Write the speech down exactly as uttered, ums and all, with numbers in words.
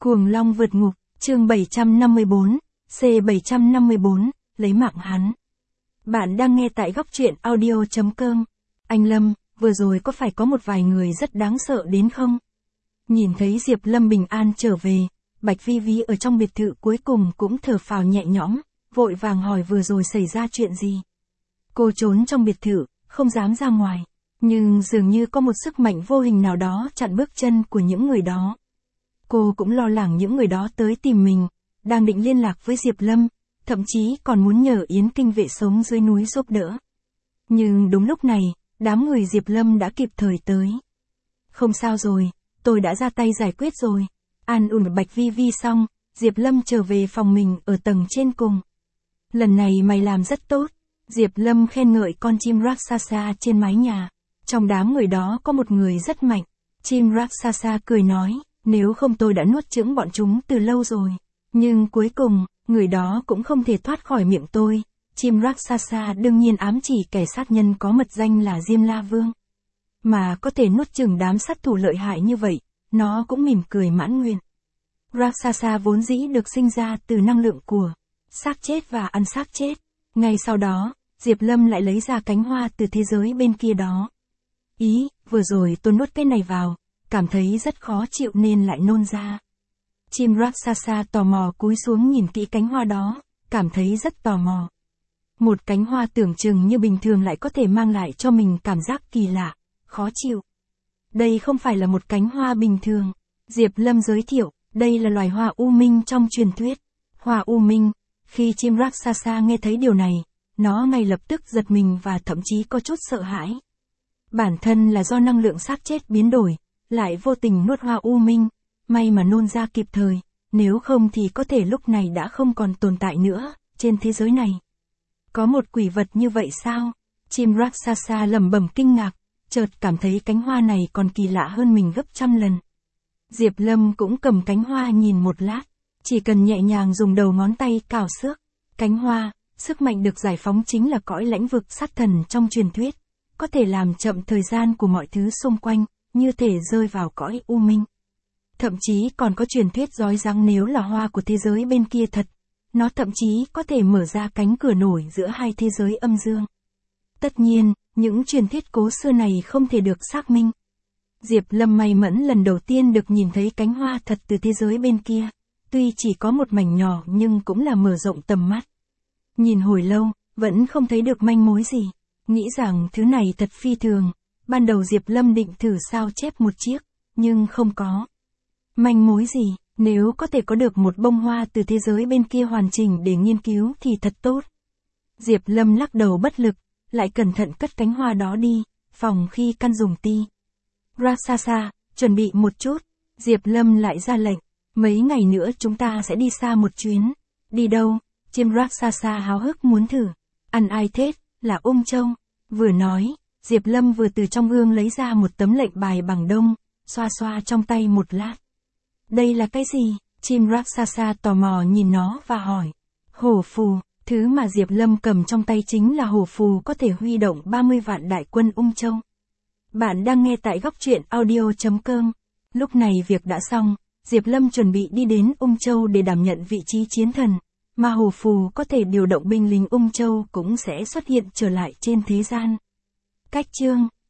Cuồng Long vượt ngục, chương bảy trăm năm mươi bốn, C bảy trăm năm mươi bốn, lấy mạng hắn. Bạn đang nghe tại góc truyện audio chấm com. Anh Lâm, vừa rồi có phải có một vài người rất đáng sợ đến không? Nhìn thấy Diệp Lâm bình an trở về, Bạch Vi Vi ở trong biệt thự cuối cùng cũng thở phào nhẹ nhõm, vội vàng hỏi vừa rồi xảy ra chuyện gì. Cô trốn trong biệt thự, không dám ra ngoài, nhưng dường như có một sức mạnh vô hình nào đó chặn bước chân của những người đó. Cô cũng lo lắng những người đó tới tìm mình, đang định liên lạc với Diệp Lâm, thậm chí còn muốn nhờ Yến Kinh vệ sống dưới núi giúp đỡ. Nhưng đúng lúc này, đám người Diệp Lâm đã kịp thời tới. Không sao rồi, tôi đã ra tay giải quyết rồi. An ủi Bạch Vi Vi xong, Diệp Lâm trở về phòng mình ở tầng trên cùng. Lần này mày làm rất tốt. Diệp Lâm khen ngợi con chim Raksasa trên mái nhà. Trong đám người đó có một người rất mạnh. Chim Raksasa cười nói, nếu không tôi đã nuốt chửng bọn chúng từ lâu rồi. Nhưng cuối cùng, người đó cũng không thể thoát khỏi miệng tôi. Chim Raksasa đương nhiên ám chỉ kẻ sát nhân có mật danh là Diêm La Vương. Mà có thể nuốt chửng đám sát thủ lợi hại như vậy, nó cũng mỉm cười mãn nguyện. Raksasa vốn dĩ được sinh ra từ năng lượng của xác chết và ăn xác chết. Ngay sau đó, Diệp Lâm lại lấy ra cánh hoa từ thế giới bên kia đó. Ý, vừa rồi tôi nuốt cái này vào, cảm thấy rất khó chịu nên lại nôn ra. Chim Raksasa tò mò cúi xuống nhìn kỹ cánh hoa đó, cảm thấy rất tò mò. Một cánh hoa tưởng chừng như bình thường lại có thể mang lại cho mình cảm giác kỳ lạ, khó chịu. Đây không phải là một cánh hoa bình thường. Diệp Lâm giới thiệu, đây là loài hoa u minh trong truyền thuyết. Hoa u minh, khi chim Raksasa nghe thấy điều này, nó ngay lập tức giật mình và thậm chí có chút sợ hãi. Bản thân là do năng lượng xác chết biến đổi, lại vô tình nuốt hoa u minh, may mà nôn ra kịp thời, nếu không thì có thể lúc này đã không còn tồn tại nữa, trên thế giới này. Có một quỷ vật như vậy sao? Chim Raksasa lẩm bẩm kinh ngạc, chợt cảm thấy cánh hoa này còn kỳ lạ hơn mình gấp trăm lần. Diệp Lâm cũng cầm cánh hoa nhìn một lát, chỉ cần nhẹ nhàng dùng đầu ngón tay cào xước. Cánh hoa, sức mạnh được giải phóng chính là cõi lãnh vực sát thần trong truyền thuyết, có thể làm chậm thời gian của mọi thứ xung quanh, như thể rơi vào cõi u minh. Thậm chí còn có truyền thuyết nói rằng nếu là hoa của thế giới bên kia thật, nó thậm chí có thể mở ra cánh cửa nổi giữa hai thế giới âm dương. Tất nhiên, những truyền thuyết cố xưa này không thể được xác minh. Diệp Lâm may mắn lần đầu tiên được nhìn thấy cánh hoa thật từ thế giới bên kia, tuy chỉ có một mảnh nhỏ nhưng cũng là mở rộng tầm mắt. Nhìn hồi lâu, vẫn không thấy được manh mối gì, nghĩ rằng thứ này thật phi thường. Ban đầu Diệp Lâm định thử sao chép một chiếc, nhưng không có manh mối gì. Nếu có thể có được một bông hoa từ thế giới bên kia hoàn chỉnh để nghiên cứu thì thật tốt. Diệp Lâm lắc đầu bất lực, lại cẩn thận cất cánh hoa đó đi, phòng khi căn dùng ti. Raksasa, chuẩn bị một chút. Diệp Lâm lại ra lệnh, mấy ngày nữa chúng ta sẽ đi xa một chuyến. Đi đâu? Chim Raksasa háo hức muốn thử. Ăn ai thế? Là Ung Châu. Vừa nói, Diệp Lâm vừa từ trong gương lấy ra một tấm lệnh bài bằng đông, xoa xoa trong tay một lát. Đây là cái gì? Chim Raksasa tò mò nhìn nó và hỏi. Hổ phù, thứ mà Diệp Lâm cầm trong tay chính là hổ phù có thể huy động ba mươi vạn đại quân Ung Châu. Bạn đang nghe tại góc truyện audio chấm com. Lúc này việc đã xong, Diệp Lâm chuẩn bị đi đến Ung Châu để đảm nhận vị trí chiến thần, mà hổ phù có thể điều động binh lính Ung Châu cũng sẽ xuất hiện trở lại trên thế gian. Cách chương